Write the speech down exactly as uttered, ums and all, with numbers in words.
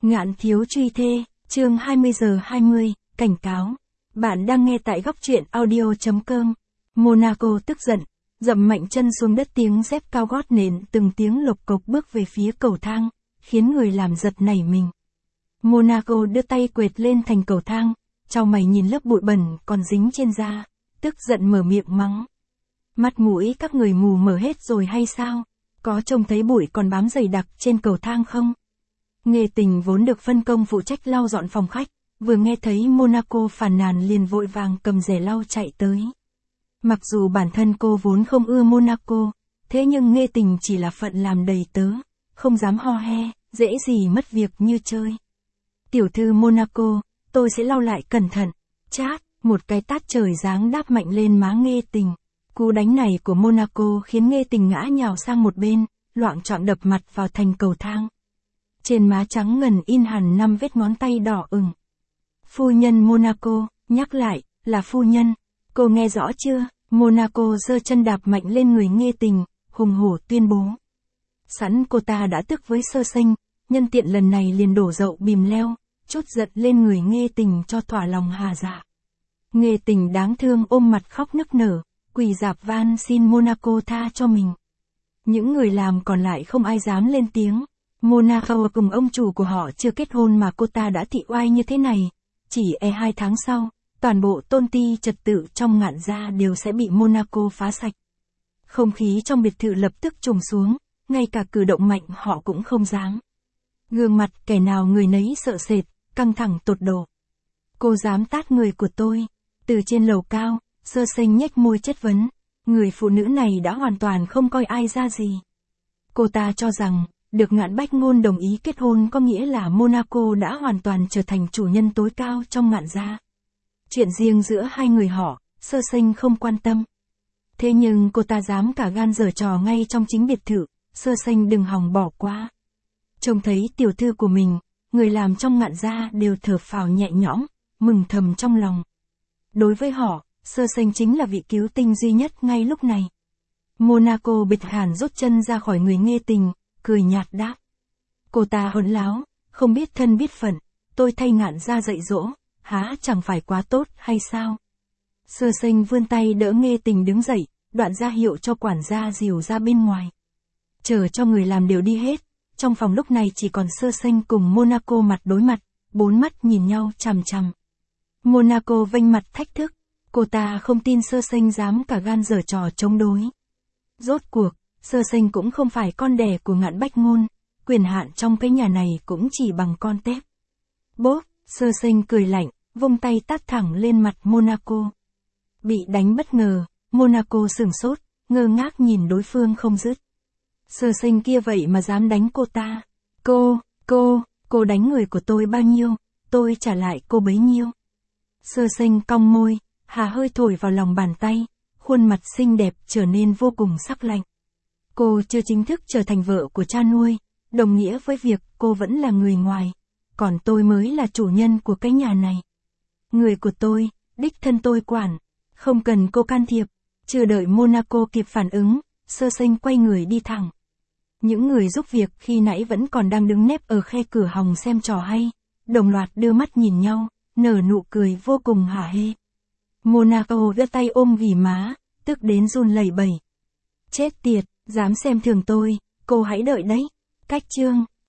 Ngạn thiếu truy thê, chương hai mươi giờ hai mươi, cảnh cáo. Bạn đang nghe tại góc truyện audio chấm com. Monaco tức giận, dậm mạnh chân xuống đất, tiếng dép cao gót nện từng tiếng lộc cộc bước về phía cầu thang, khiến người làm giật nảy mình. Monaco đưa tay quệt lên thành cầu thang, chau mày nhìn lớp bụi bẩn còn dính trên da, tức giận mở miệng mắng. Mắt mũi các người mù mở hết rồi hay sao? Có trông thấy bụi còn bám dày đặc trên cầu thang không? Nghê Tình vốn được phân công phụ trách lau dọn phòng khách, vừa nghe thấy Monaco phàn nàn liền vội vàng cầm rẻ lau chạy tới. Mặc dù bản thân cô vốn không ưa Monaco, thế nhưng Nghê Tình chỉ là phận làm đầy tớ, không dám ho he, dễ gì mất việc như chơi. Tiểu thư Monaco, tôi sẽ lau lại cẩn thận. Chát, một cái tát trời giáng đáp mạnh lên má Nghê Tình. Cú đánh này của Monaco khiến Nghê Tình ngã nhào sang một bên, loạng choạng đập mặt vào thành cầu thang. Trên má trắng ngần in hẳn năm vết ngón tay đỏ ửng. Phu nhân Monaco, nhắc lại, là phu nhân. Cô nghe rõ chưa? Monaco giơ chân đạp mạnh lên người Nghê Tình, hùng hổ tuyên bố. Sẵn cô ta đã tức với Sơ Sinh, nhân tiện lần này liền đổ dậu bìm leo, trút giận lên người Nghê Tình cho thỏa lòng hà dạ. Nghê Tình đáng thương ôm mặt khóc nức nở, quỳ rạp van xin Monaco tha cho mình. Những người làm còn lại không ai dám lên tiếng. Monaco cùng ông chủ của họ chưa kết hôn mà cô ta đã thị oai như thế này. Chỉ e hai tháng sau, toàn bộ tôn ti trật tự trong Ngạn gia đều sẽ bị Monaco phá sạch. Không khí trong biệt thự lập tức trùng xuống, ngay cả cử động mạnh họ cũng không dám. Gương mặt kẻ nào người nấy sợ sệt, căng thẳng tột độ. Cô dám tát người của tôi. Từ trên lầu cao, Sơ Sinh nhếch môi chất vấn. Người phụ nữ này đã hoàn toàn không coi ai ra gì. Cô ta cho rằng, được Ngạn Bách Ngôn đồng ý kết hôn có nghĩa là Monaco đã hoàn toàn trở thành chủ nhân tối cao trong Ngạn gia. Chuyện riêng giữa hai người họ, Sơ Sinh không quan tâm. Thế nhưng cô ta dám cả gan giở trò ngay trong chính biệt thự, Sơ Sinh đừng hòng bỏ qua. Trông thấy tiểu thư của mình, người làm trong Ngạn gia đều thở phào nhẹ nhõm, mừng thầm trong lòng. Đối với họ, Sơ Sinh chính là vị cứu tinh duy nhất ngay lúc này. Monaco bịch hàn rút chân ra khỏi người Nghê Tình, cười nhạt đáp. Cô ta hỗn láo, không biết thân biết phận, tôi thay Ngạn gia dạy dỗ, há chẳng phải quá tốt hay sao? Sơ Sinh vươn tay đỡ Nghê Tình đứng dậy, đoạn ra hiệu cho quản gia dìu ra bên ngoài. Chờ cho người làm đều đi hết, trong phòng lúc này chỉ còn Sơ Sinh cùng Monaco mặt đối mặt, bốn mắt nhìn nhau chằm chằm. Monaco vênh mặt thách thức, cô ta không tin Sơ Sinh dám cả gan giở trò chống đối. Rốt cuộc, Sơ Sinh cũng không phải con đẻ của Ngạn Bách Ngôn, quyền hạn trong cái nhà này cũng chỉ bằng con tép. Bốp, Sơ Sinh cười lạnh, vung tay tát thẳng lên mặt Monaco. Bị đánh bất ngờ, Monaco sửng sốt, ngơ ngác nhìn đối phương không dứt. Sơ Sinh kia vậy mà dám đánh cô ta. Cô, cô, cô đánh người của tôi bao nhiêu, tôi trả lại cô bấy nhiêu. Sơ Sinh cong môi, hà hơi thổi vào lòng bàn tay, khuôn mặt xinh đẹp trở nên vô cùng sắc lạnh. Cô chưa chính thức trở thành vợ của cha nuôi, đồng nghĩa với việc cô vẫn là người ngoài, còn tôi mới là chủ nhân của cái nhà này. Người của tôi, đích thân tôi quản, không cần cô can thiệp. Chưa đợi Monaco kịp phản ứng, Sơ Sinh quay người đi thẳng. Những người giúp việc khi nãy vẫn còn đang đứng nép ở khe cửa hòng xem trò hay, đồng loạt đưa mắt nhìn nhau, nở nụ cười vô cùng hả hê. Monaco đưa tay ôm ghì má, tức đến run lẩy bẩy. Chết tiệt, dám xem thường tôi, cô hãy đợi đấy. Cách chương.